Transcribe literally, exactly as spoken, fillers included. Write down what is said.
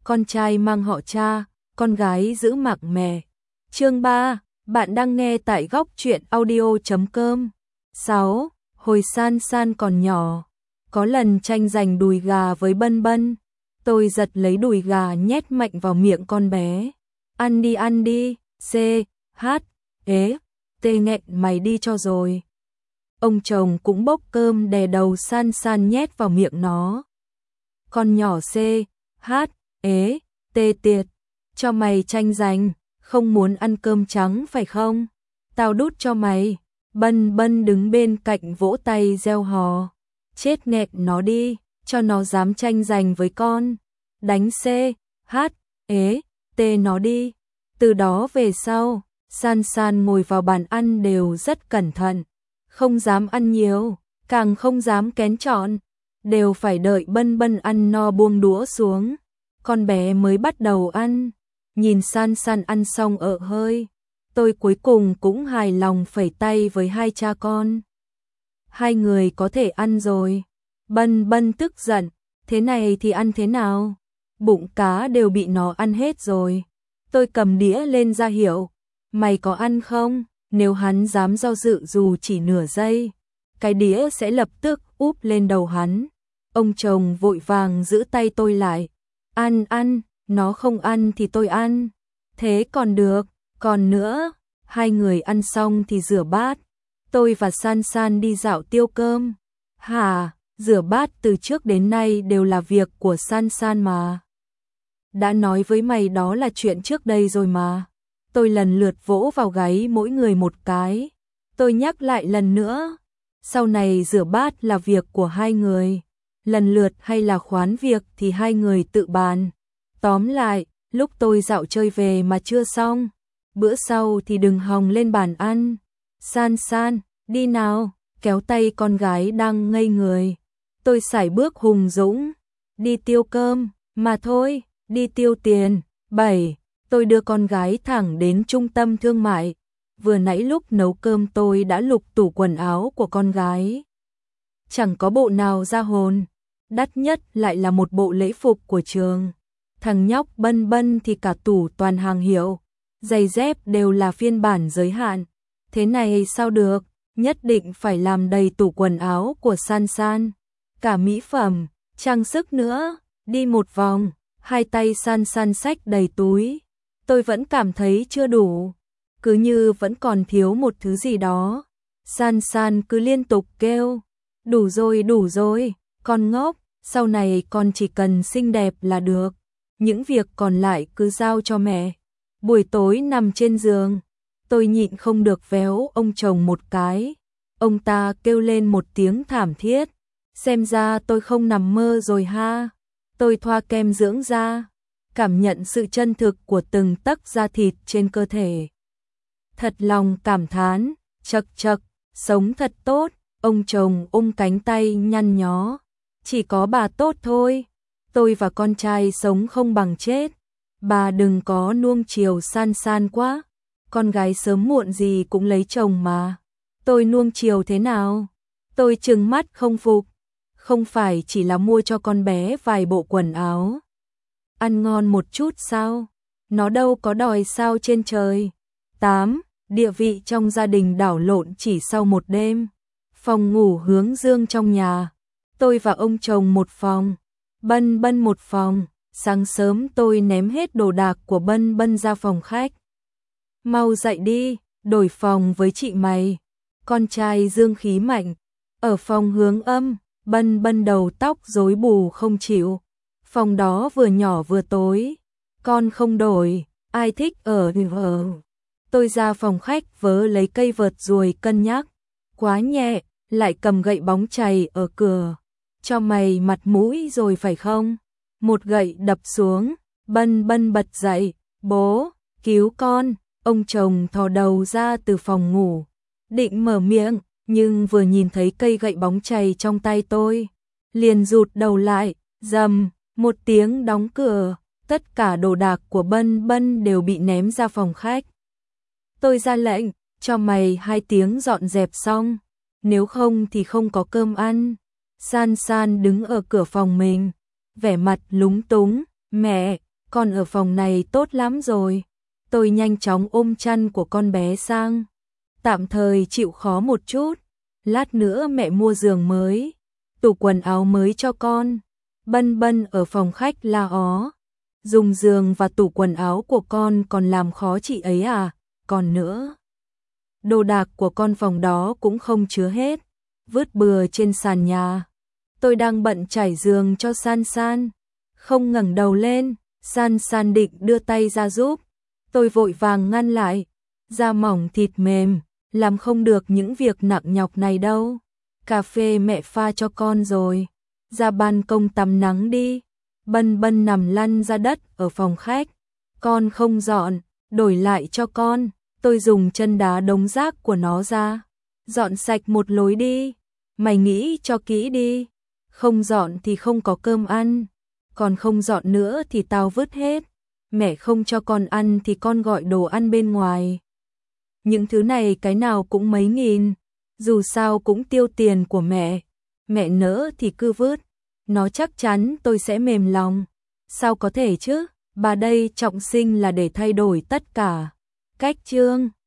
con trai mang họ cha, con gái giữ mặc mẹ. Chương ba, bạn đang nghe tại góc truyện audio chấm com. sáu. Hồi San San còn nhỏ, có lần tranh giành đùi gà với Bân Bân, tôi giật lấy đùi gà nhét mạnh vào miệng con bé. Ăn đi ăn đi, C, H, ế, T nghẹn mày đi cho rồi. Ông chồng cũng bốc cơm đè đầu San San nhét vào miệng nó. Con nhỏ C, H, ế, T tiệt, cho mày tranh giành, không muốn ăn cơm trắng phải không? Tao đút cho mày. Bân Bân đứng bên cạnh vỗ tay reo hò. Chết nghẹn nó đi, cho nó dám tranh giành với con. Đánh C, H, ế, T nó đi. Từ đó về sau, San San ngồi vào bàn ăn đều rất cẩn thận. Không dám ăn nhiều, càng không dám kén chọn. Đều phải đợi Bân Bân ăn no buông đũa xuống. Con bé mới bắt đầu ăn. Nhìn San San ăn xong ợ hơi. Tôi cuối cùng cũng hài lòng phẩy tay với hai cha con. Hai người có thể ăn rồi. Bân Bân tức giận. Thế này thì ăn thế nào? Bụng cá đều bị nó ăn hết rồi. Tôi cầm đĩa lên ra hiệu. Mày có ăn không? Nếu hắn dám do dự dù chỉ nửa giây, cái đĩa sẽ lập tức úp lên đầu hắn. Ông chồng vội vàng giữ tay tôi lại. Ăn ăn, nó không ăn thì tôi ăn. Thế còn được, còn nữa. Hai người ăn xong thì rửa bát. Tôi và San San đi dạo tiêu cơm. Hả, rửa bát từ trước đến nay đều là việc của San San mà. Đã nói với mày đó là chuyện trước đây rồi mà. Tôi lần lượt vỗ vào gáy mỗi người một cái. Tôi nhắc lại lần nữa. Sau này rửa bát là việc của hai người. Lần lượt hay là khoán việc thì hai người tự bàn. Tóm lại, lúc tôi dạo chơi về mà chưa xong, bữa sau thì đừng hòng lên bàn ăn. San San, đi nào, kéo tay con gái đang ngây người. Tôi sải bước hùng dũng. Đi tiêu cơm, mà thôi, đi tiêu tiền. Bảy. Tôi đưa con gái thẳng đến trung tâm thương mại. Vừa nãy lúc nấu cơm tôi đã lục tủ quần áo của con gái. Chẳng có bộ nào ra hồn. Đắt nhất lại là một bộ lễ phục của trường. Thằng nhóc Bân Bân thì cả tủ toàn hàng hiệu. Giày dép đều là phiên bản giới hạn. Thế này sao được, nhất định phải làm đầy tủ quần áo của San San. Cả mỹ phẩm, trang sức nữa. Đi một vòng, hai tay San San xách đầy túi. Tôi vẫn cảm thấy chưa đủ, cứ như vẫn còn thiếu một thứ gì đó. San San cứ liên tục kêu, đủ rồi đủ rồi, con ngốc, sau này con chỉ cần xinh đẹp là được, những việc còn lại cứ giao cho mẹ. Buổi tối nằm trên giường, tôi nhịn không được véo ông chồng một cái, ông ta kêu lên một tiếng thảm thiết, xem ra tôi không nằm mơ rồi ha. Tôi thoa kem dưỡng da, cảm nhận sự chân thực của từng tấc da thịt trên cơ thể. Thật lòng cảm thán, chật chật, sống thật tốt. Ông chồng ôm cánh tay nhăn nhó. Chỉ có bà tốt thôi, tôi và con trai sống không bằng chết. Bà đừng có nuông chiều San San quá, con gái sớm muộn gì cũng lấy chồng mà. Tôi nuông chiều thế nào? Tôi trừng mắt không phục. Không phải chỉ là mua cho con bé vài bộ quần áo, ăn ngon một chút sao? Nó đâu có đòi sao trên trời. tám. Địa vị trong gia đình đảo lộn chỉ sau một đêm. Phòng ngủ hướng dương trong nhà. Tôi và ông chồng một phòng, Bân Bân một phòng. Sáng sớm tôi ném hết đồ đạc của Bân Bân ra phòng khách. Mau dậy đi, đổi phòng với chị mày. Con trai dương khí mạnh. Ở phòng hướng âm, Bân Bân đầu tóc rối bù không chịu. Phòng đó vừa nhỏ vừa tối. Con không đổi, ai thích ở thì ở. Tôi ra phòng khách vớ lấy cây vợt ruồi cân nhắc. Quá nhẹ, lại cầm gậy bóng chày ở cửa. Cho mày mặt mũi rồi phải không? Một gậy đập xuống, Bân Bân bật dậy. Bố, cứu con. Ông chồng thò đầu ra từ phòng ngủ. Định mở miệng, nhưng vừa nhìn thấy cây gậy bóng chày trong tay tôi, liền rụt đầu lại. Rầm, một tiếng đóng cửa. Tất cả đồ đạc của Bân Bân đều bị ném ra phòng khách. Tôi ra lệnh, cho mày hai tiếng dọn dẹp xong, nếu không thì không có cơm ăn. San San đứng ở cửa phòng mình, vẻ mặt lúng túng. Mẹ, con ở phòng này tốt lắm rồi. Tôi nhanh chóng ôm chăn của con bé sang. Tạm thời chịu khó một chút. Lát nữa mẹ mua giường mới, tủ quần áo mới cho con. Bân Bân ở phòng khách la ó. Dùng giường và tủ quần áo của con còn làm khó chị ấy à? Còn nữa, đồ đạc của con phòng đó cũng không chứa hết, vứt bừa trên sàn nhà. Tôi đang bận trải giường cho San San, không ngẩng đầu lên. San San định đưa tay ra giúp, tôi vội vàng ngăn lại. Da mỏng thịt mềm, làm không được những việc nặng nhọc này đâu. Cà phê mẹ pha cho con rồi, ra ban công tắm nắng đi. Bân Bân nằm lăn ra đất ở phòng khách. Con không dọn, đổi lại cho con. Tôi dùng chân đá đống rác của nó ra. Dọn sạch một lối đi. Mày nghĩ cho kỹ đi. Không dọn thì không có cơm ăn. Còn không dọn nữa thì tao vứt hết. Mẹ không cho con ăn thì con gọi đồ ăn bên ngoài. Những thứ này cái nào cũng mấy nghìn. Dù sao cũng tiêu tiền của mẹ. Mẹ nỡ thì cứ vứt. Nó chắc chắn tôi sẽ mềm lòng. Sao có thể chứ? Bà đây trọng sinh là để thay đổi tất cả. Cách chương